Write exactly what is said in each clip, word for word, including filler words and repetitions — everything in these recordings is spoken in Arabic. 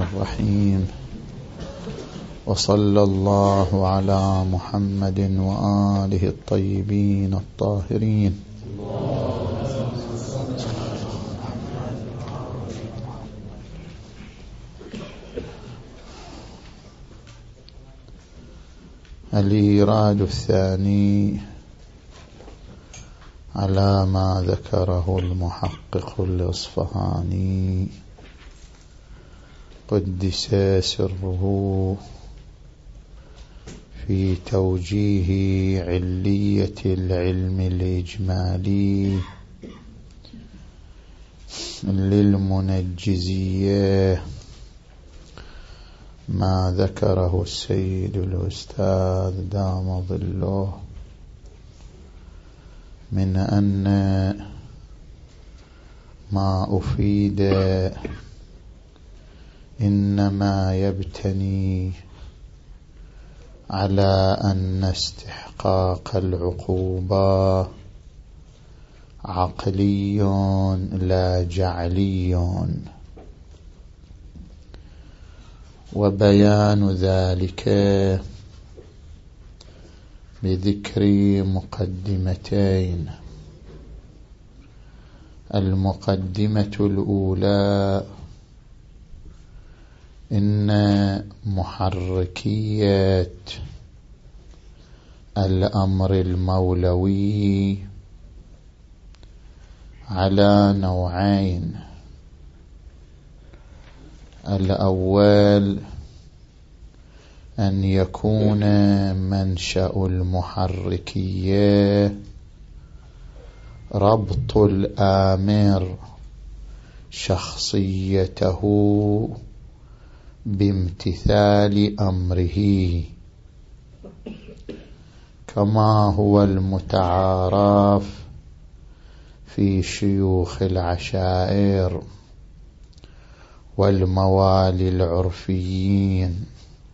الرحيم. وصلى الله على محمد وآله الطيبين الطاهرين. الإيراد الثاني على ما ذكره المحقق الإصفهاني قدس سره في توجيه علية العلم الإجمالي للمنجزية ما ذكره السيد الأستاذ دام ظله من أن ما أفيد إنما يبتني على أن استحقاق العقوبة عقلي لا جعلي، وبيان ذلك بذكر مقدمتين. المقدمة الأولى إن محركية الأمر المولوي على نوعين. الأول أن يكون منشأ المحركية ربط الآمر شخصيته بامتثال أمره، كما هو المتعارف في شيوخ العشائر والموالي العرفيين،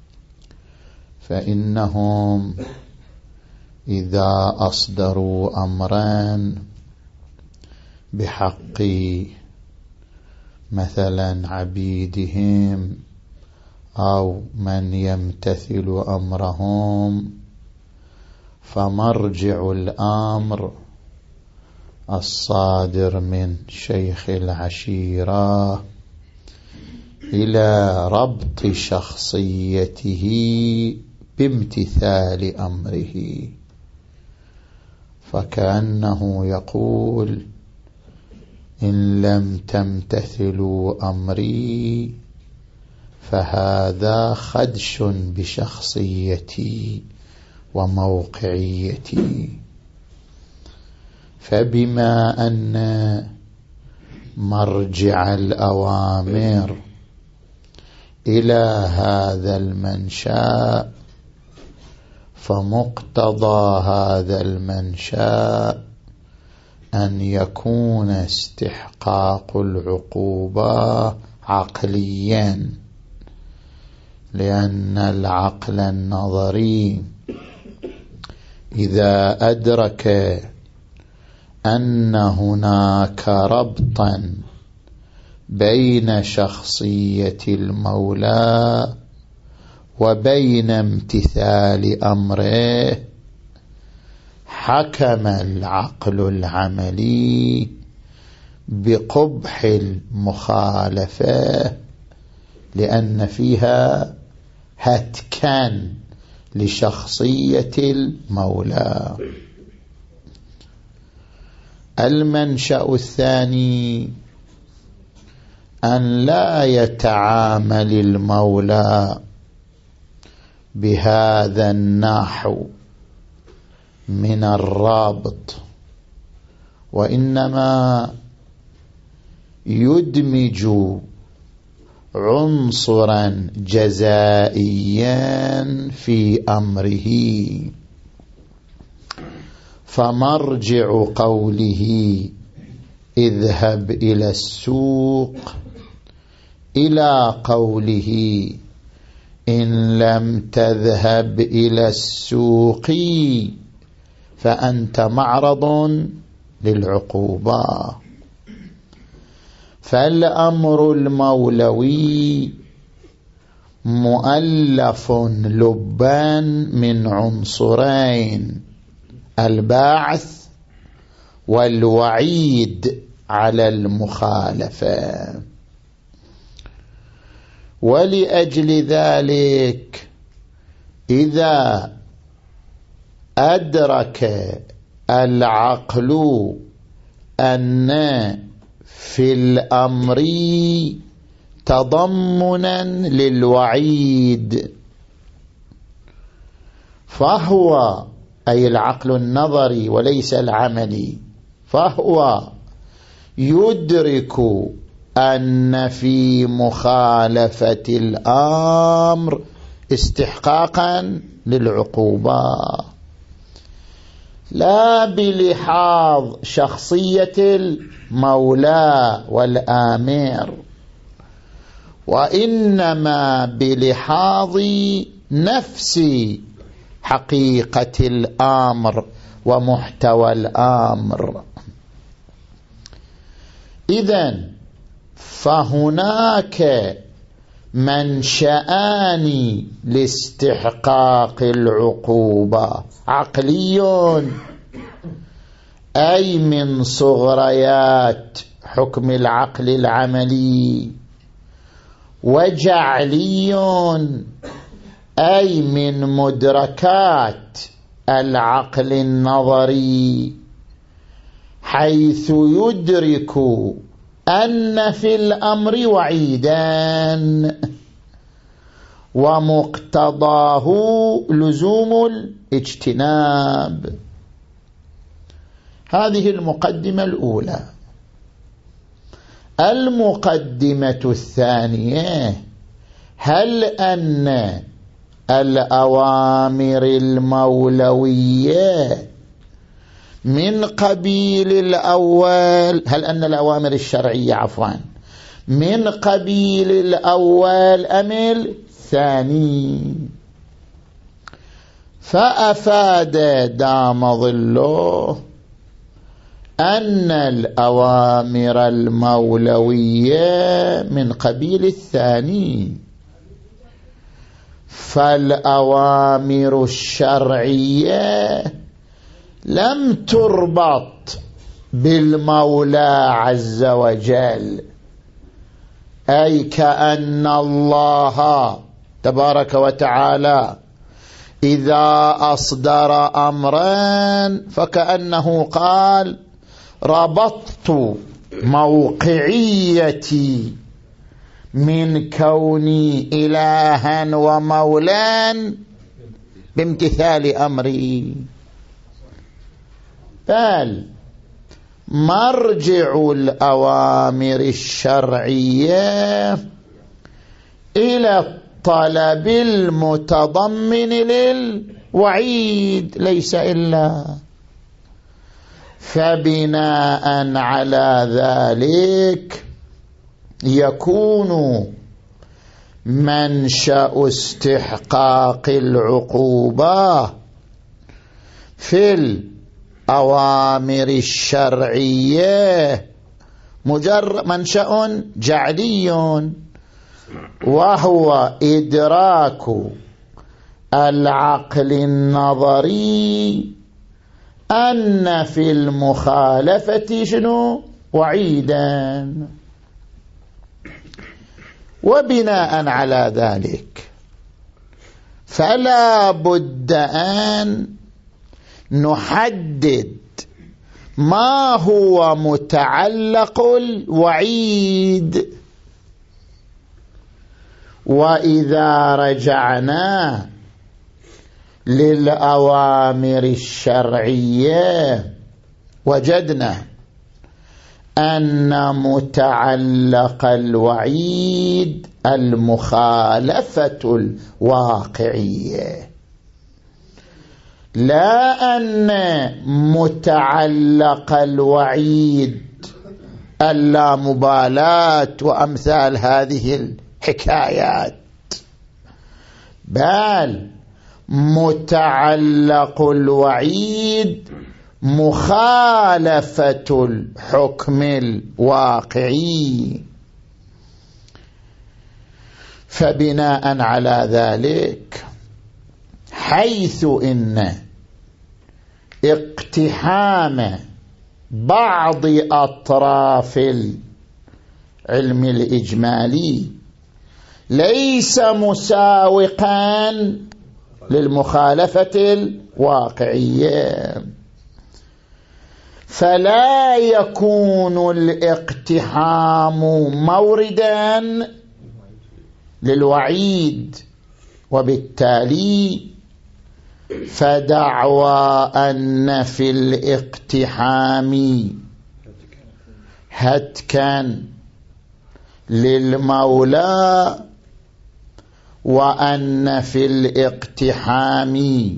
فإنهم إذا أصدروا أمرا بحق مثلا عبيدهم أو من يمتثل أمرهم، فمرجع الأمر الصادر من شيخ العشيرة إلى ربط شخصيته بامتثال أمره، فكأنه يقول: إن لم تمتثلوا أمري فهذا خدش بشخصيتي وموقعيتي. فبما أن مرجع الأوامر إلى هذا المنشأ، فمقتضى هذا المنشأ أن يكون استحقاق العقوبة عقليا، لأن العقل النظري إذا أدرك أن هناك ربطا بين شخصية المولى وبين امتثال أمره، حكم العقل العملي بقبح المخالفة، لأن فيها هتكا لشخصية المولى. المنشأ الثاني أن لا يتعامل المولى بهذا النحو من الرابط، وإنما يدمج عنصرا جزائيا في أمره، فمرجع قوله اذهب إلى السوق إلى قوله إن لم تذهب إلى السوق فأنت معرض للعقوبة. فالأمر المولوي مؤلف لبان من عنصرين: البعث والوعيد على المخالفة. ولأجل ذلك إذا أدرك العقل أن في الأمر تضمنا للوعيد، فهو أي العقل النظري وليس العملي، فهو يدرك أن في مخالفة الأمر استحقاقا للعقوبة، لا بلحاظ شخصية المولى والآمر، وإنما بلحاظ نفس حقيقة الأمر ومحتوى الأمر. إذن فهناك منشأان لاستحقاق العقوبة: عقلي أي من صغريات حكم العقل العملي، وجعلي أي من مدركات العقل النظري، حيث يدرك أن في الأمر وعيدان ومقتضاه لزوم الاجتناب. هذه المقدمة الأولى. المقدمة الثانية: هل أن الأوامر المولوية من قبيل الأول، هل أن الأوامر الشرعية عفوا من قبيل الأول أم الثاني؟ فأفاد دام ظله أن الأوامر المولوية من قبيل الثاني، فالأوامر الشرعية لم تربط بالمولى عز وجل، أي كأن الله تبارك وتعالى إذا أصدر أمرا فكأنه قال: ربطت موقعيتي من كوني إلها ومولا بامتثال أمري، بل مرجع الأوامر الشرعية إلى الطلب المتضمن للوعيد ليس إلا. فبناء على ذلك يكون منشأ استحقاق العقوبة في الأوامر الشرعية مجرد منشأ جعلي، وهو إدراك العقل النظري أن في المخالفة شنو؟ وعيدا. وبناء على ذلك فلا بد أن نحدد ما هو متعلق الوعيد. وإذا رجعنا للأوامر الشرعية وجدنا أن متعلق الوعيد المخالفة الواقعية، لا أن متعلق الوعيد اللامبالاة وأمثال هذه الحكايات، بل متعلق الوعيد مخالفة الحكم الواقعي. فبناء على ذلك حيث إن اقتحام بعض أطراف العلم الإجمالي ليس مساوقا للمخالفة الواقعية، فلا يكون الاقتحام موردا للوعيد، وبالتالي فدعوى أن في الاقتحام هتكا للمولى وأن في الاقتحام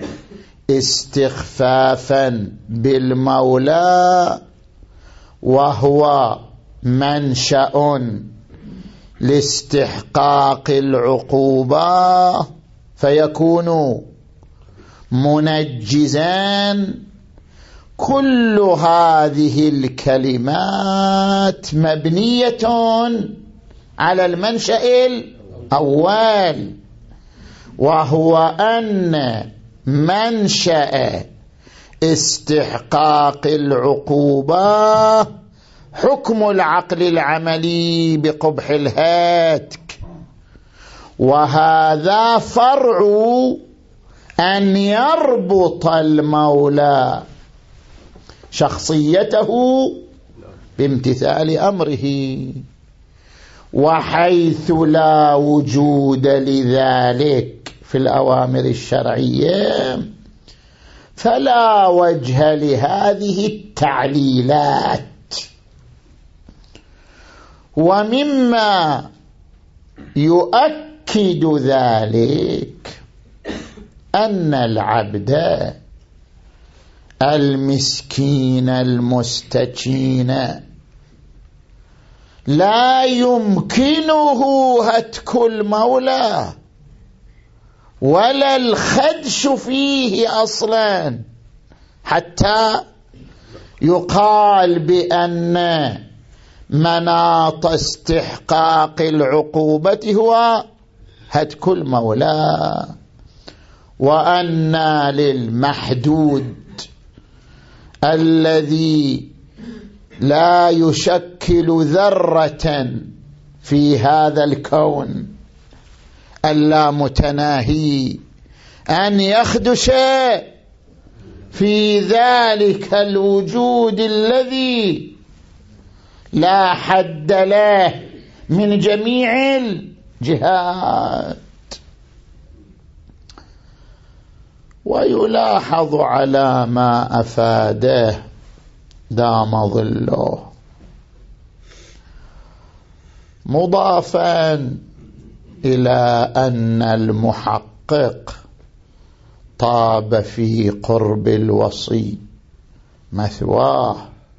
استخفافا بالمولى وهو منشأ لاستحقاق العقوبة فيكون منجزان. كل هذه الكلمات مبنية على المنشأ الأول، وهو أن منشأ استحقاق العقوبة حكم العقل العملي بقبح الهتك، وهذا فرع أن يربط المولى شخصيته بامتثال أمره، وحيث لا وجود لذلك في الأوامر الشرعية فلا وجه لهذه التعليلات. ومما يؤكد ذلك أن العبد المسكين المستكين لا يمكنه هتك المولى ولا الخدش فيه أصلا حتى يقال بأن مناط استحقاق العقوبة هو هتك المولى، وأن للمحدود الذي لا يشكل ذرة في هذا الكون اللامتناهي أن يخدش في ذلك الوجود الذي لا حد له من جميع الجهات. ويلاحظ على ما أفاده دام ظله مضافا إلى أن المحقق طاب في قرب الوصي مثواه،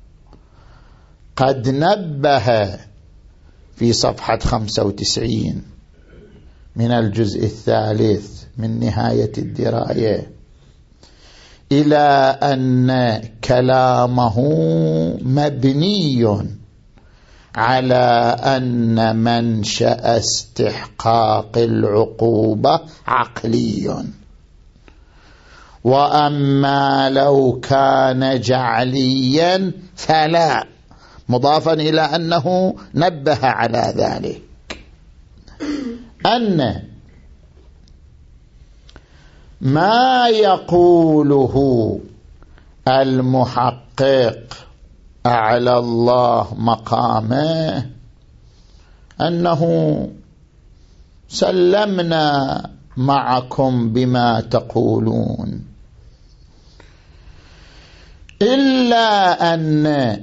قد نبه في صفحة خمسة وتسعين من الجزء الثالث من نهاية الدراية إلى أن كلامه مبني على أن منشأ استحقاق العقوبة عقلي، وأما لو كان جعليا فلا، مضافا إلى أنه نبه على ذلك أن ما يقوله المحقق أعلى الله مقامه أنه سلمنا معكم بما تقولون، إلا أن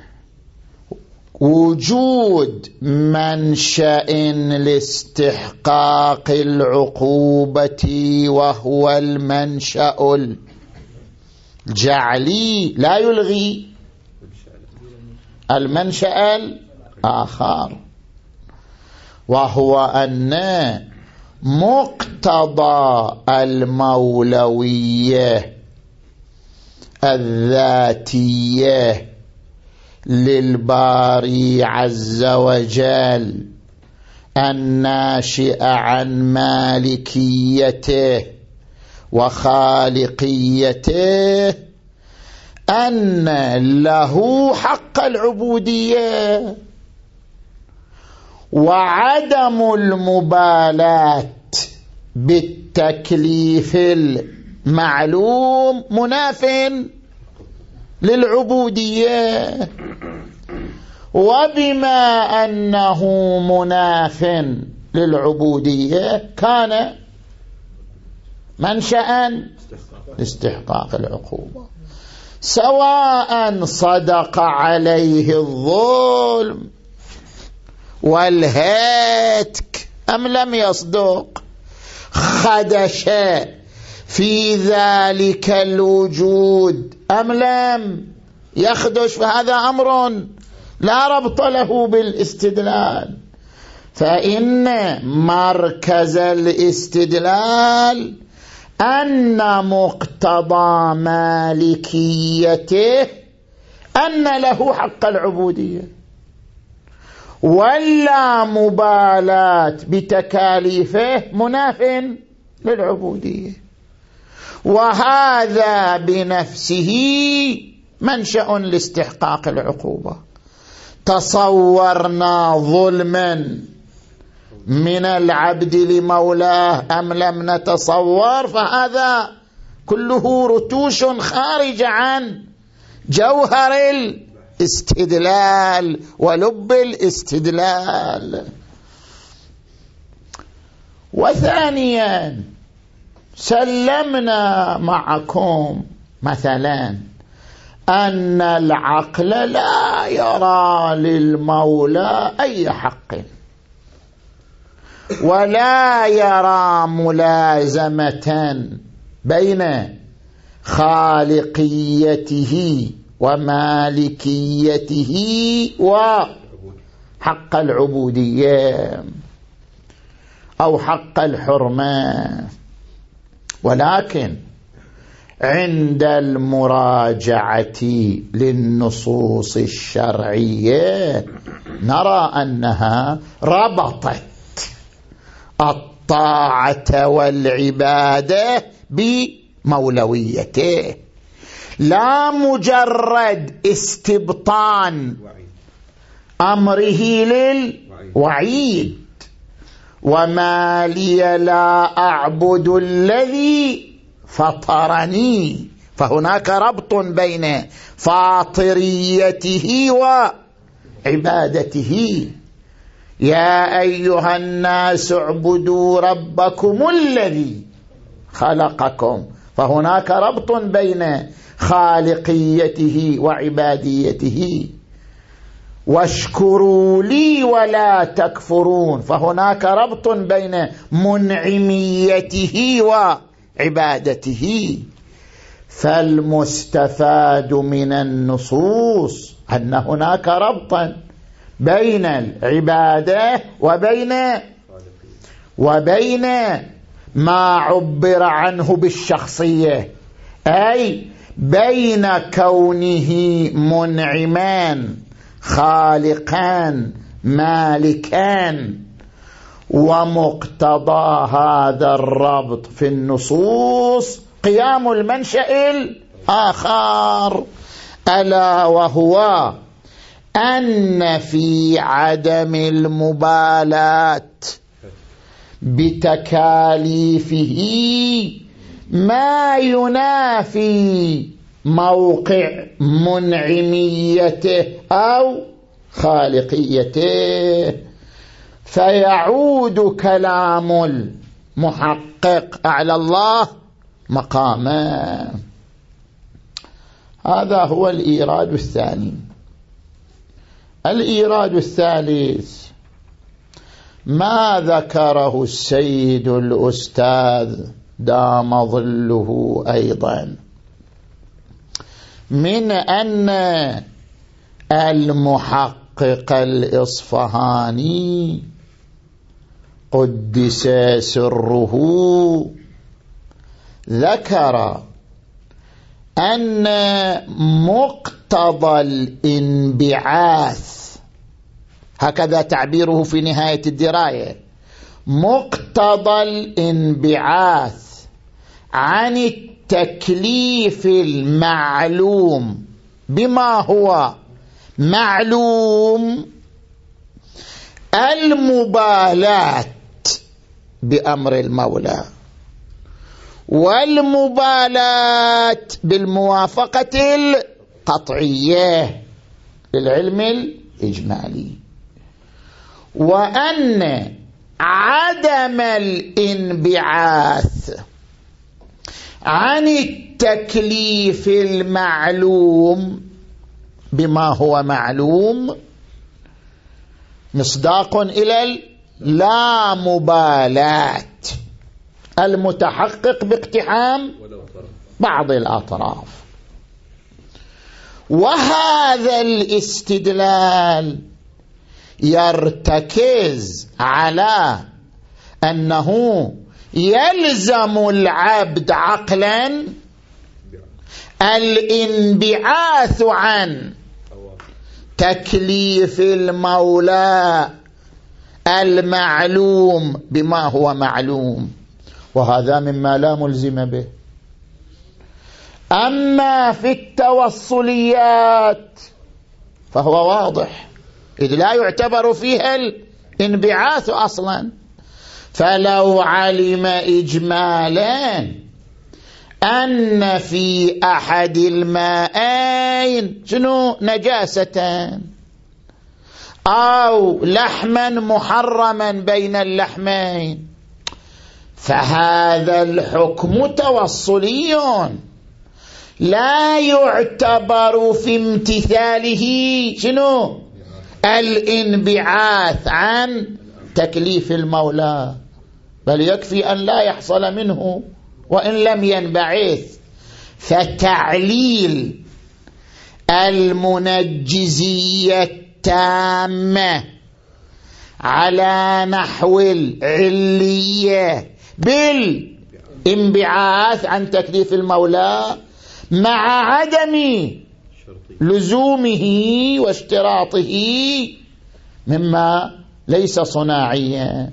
وجود منشأ لاستحقاق العقوبة وهو المنشأ الجعلي لا يلغي المنشأ الآخر، وهو أن مقتضى المولوية الذاتية للباري عز وجل الناشئ عن مالكيته وخالقيته أن له حق العبودية، وعدم المبالاة بالتكليف المعلوم مناف للعبودية. وبما أنه مناف للعبودية كان منشأ لاستحقاق العقوبة، سواء صدق عليه الظلم والهتك أم لم يصدق، خدش في ذلك الوجود أم لم يخدش، فهذا أمر لا ربط له بالاستدلال. فإن مركز الاستدلال أن مقتضى مالكيته أن له حق العبودية، ولا مبالاة بتكاليفه مناف للعبودية، وهذا بنفسه منشأ لاستحقاق العقوبة. تصورنا ظلما من العبد لمولاه أم لم نتصور، فهذا كله رتوش خارج عن جوهر الاستدلال ولب الاستدلال. وثانيا سلمنا معكم مثلا أن العقل لا يرى للمولى أي حق، ولا يرى ملازمة بين خالقيته ومالكيته وحق العبودية أو حق الحرمة. ولكن عند المراجعة للنصوص الشرعية نرى أنها ربطت الطاعة والعبادة بمولويته، لا مجرد استبطان أمره للوعيد. وما لي لا أعبد الذي فطرني، فهناك ربط بين فاطريته وعبادته. يا أيها الناس اعبدوا ربكم الذي خلقكم، فهناك ربط بين خالقيته وعباديته. واشكروا لي ولا تكفرون، فهناك ربط بين منعميته وعبادته. فالمستفاد من النصوص أن هناك ربطا بين العبادة وبين وبين ما عبر عنه بالشخصية، أي بين كونه منعمان خالقان مالكان. ومقتضى هذا الربط في النصوص قيام المنشأ الآخر، ألا وهو أن في عدم المبالاة بتكاليفه ما ينافي موقع منعميته أو خالقيته، فيعود كلام المحقق على الله مقاما. هذا هو الإيراد الثاني. الإيراد الثالث ما ذكره السيد الأستاذ دام ظله أيضا من أن المحقق الإصفهاني قدس سره ذكر أن مقتضى الانبعاث هكذا تعبيره في نهاية الدراية، مقتضى الانبعاث عن التكليف المعلوم بما هو معلوم المبالاة بأمر المولى، والمبالاة بالموافقة القطعية للعلم الإجمالي، وأن عدم الانبعاث عن التكليف المعلوم بما هو معلوم مصداق إلى لا مبالاة المتحقق باقتحام بعض الأطراف. وهذا الاستدلال يرتكز على أنه يلزم العبد عقلا الانبعاث عن تكليف المولى المعلوم بما هو معلوم، وهذا مما لا ملزم به. أما في التوصليات فهو واضح، إذ لا يعتبر فيها الانبعاث أصلا، فلو علم إجمالا أن في أحد الماءين شنو نجاسة أو لحما محرما بين اللحمين، فهذا الحكم توصلي لا يعتبر في امتثاله شنو الانبعاث عن تكليف المولى، بل يكفي أن لا يحصل منه وإن لم ينبعث. فتعليل المنجزية التامة على نحو العلية بالانبعاث عن تكليف المولى مع عدم لزومه واشتراطه مما ليس صناعيا.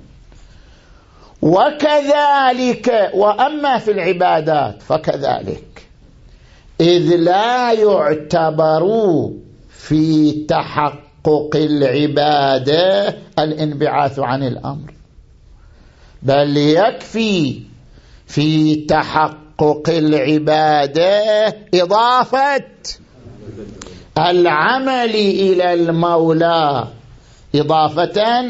وكذلك وأما في العبادات فكذلك، إذ لا يعتبر في تحقق العبادة الانبعاث عن الأمر، بل يكفي في تحقق العبادة إضافة العمل إلى المولى إضافة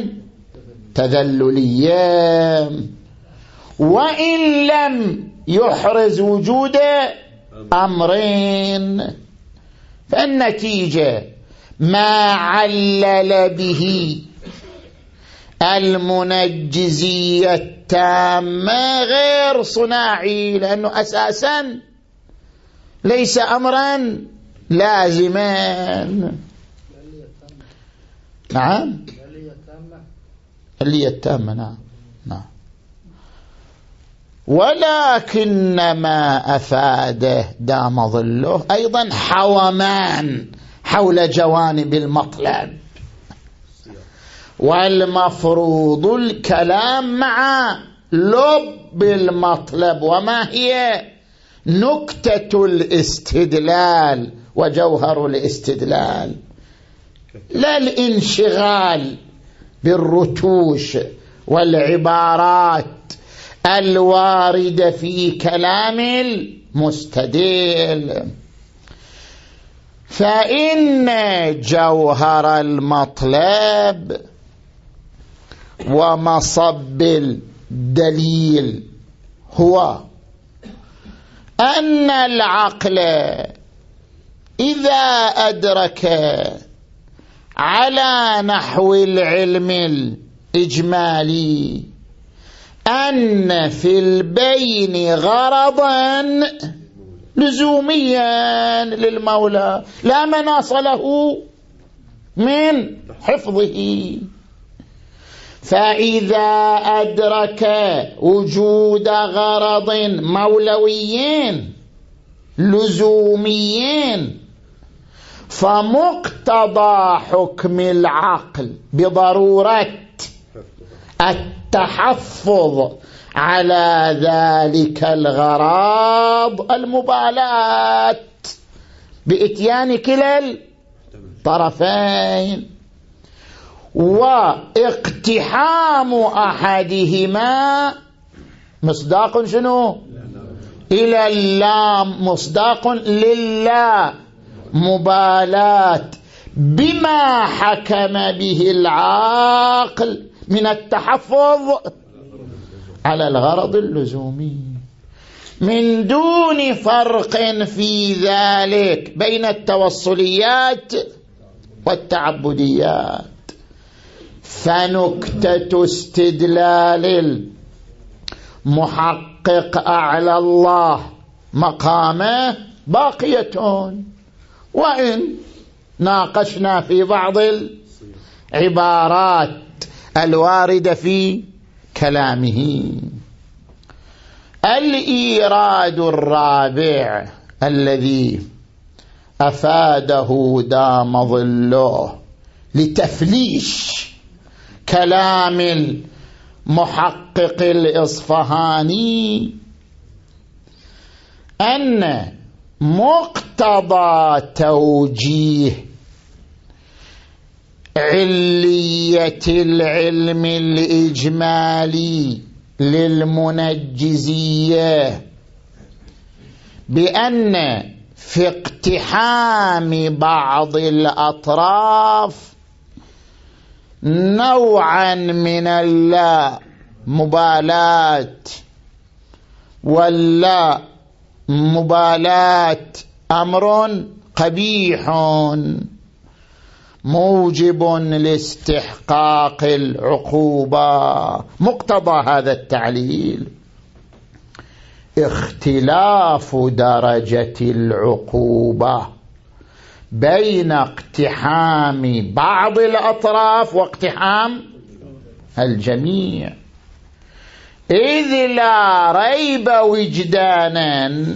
تذللية، وإن لم يحرز وجود أمرين، فالنتيجة ما علل به المنجزية التامة غير صناعي، لأنه أساسا ليس أمرا لازما. نعم اللي التامة نعم نعم ولكنما أفاده دام ظله أيضا حومان حول جوانب المطلب، والمفروض الكلام مع لب المطلب، وما هي نكتة الاستدلال وجوهر الاستدلال، لا الانشغال بالرتوش والعبارات الواردة في كلام المستدل. فإن جوهر المطلب ومصب الدليل هو أن العقل إذا أدرك على نحو العلم الإجمالي أن في البين غرضا لزوميا للمولى لا مناص له من حفظه، فإذا أدرك وجود غرض مولوي لزومي فمقتضى حكم العقل بضرورة التحفظ على ذلك الغرض المبالاة بإتيان كلا الطرفين، واقتحام أحدهما مصداق شنو؟ إلى اللام، مصداق لله، مبالاة بما حكم به العاقل من التحفظ على الغرض اللزومي، من دون فرق في ذلك بين التوصليات والتعبديات. فنكتة استدلال المحقق أعلى الله مقامه باقية، وإن ناقشنا في بعض العبارات الواردة في كلامه. الإيراد الرابع الذي أفاده دام ظله لتفليش كلام المحقق الإصفهاني أن مقتضى توجيه علية العلم الإجمالي للمنجزية بأن في اقتحام بعض الأطراف نوعا من اللا مبالاة، واللا مبالاة أمر قبيح موجب لاستحقاق العقوبة. مقتضى هذا التعليل اختلاف درجة العقوبة بين اقتحام بعض الأطراف واقتحام الجميع، إذ لا ريب وجدانا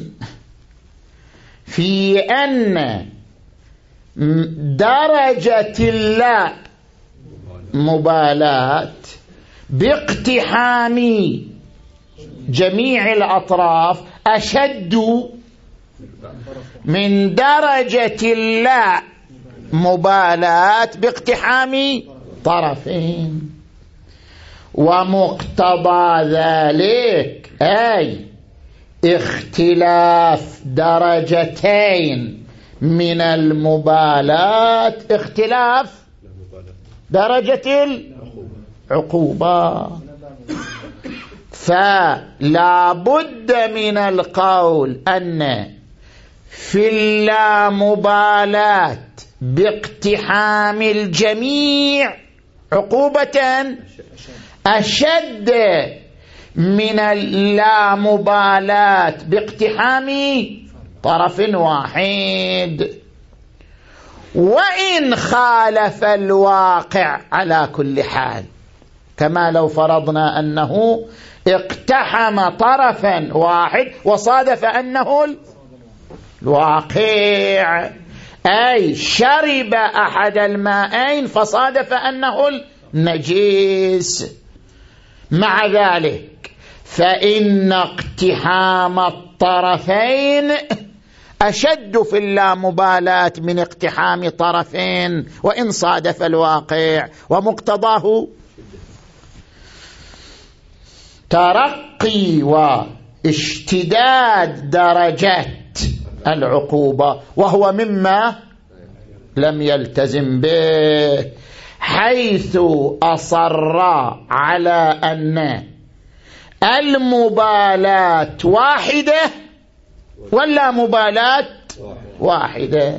في أن درجة اللا مبالاة باقتحام جميع الأطراف أشد من درجة اللا مبالاة باقتحام طرفين. ومقتضى ذلك أي اختلاف درجتين من المبالاة اختلاف درجة العقوبة. فلا بد من القول أن في اللامبالاة باقتحام الجميع عقوبة أشد من اللامبالاة باقتحام طرف واحد، وإن خالف الواقع على كل حال، كما لو فرضنا أنه اقتحم طرفا واحد وصادف أنه الواقع، أي شرب أحد الماءين فصادف أنه النجيس. مع ذلك فإن اقتحام الطرفين أشد في اللامبالاة من اقتحام طرفين وإن صادف الواقع، ومقتضاه ترقي واشتداد درجات العقوبة، وهو مما لم يلتزم به، حيث أصر على أن المبالاة واحدة ولا مبالاة واحدة.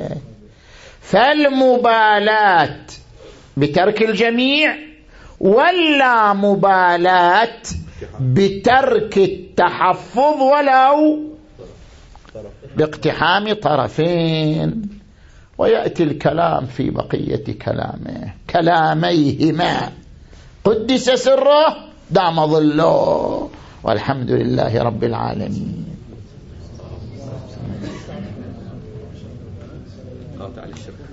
فالمبالاة بترك الجميع ولا مبالاة بترك التحفظ ولو باقتحام طرفين. ويأتي الكلام في بقية كلامه كلاميهما قدس سره دام ظله، والحمد لله رب العالمين.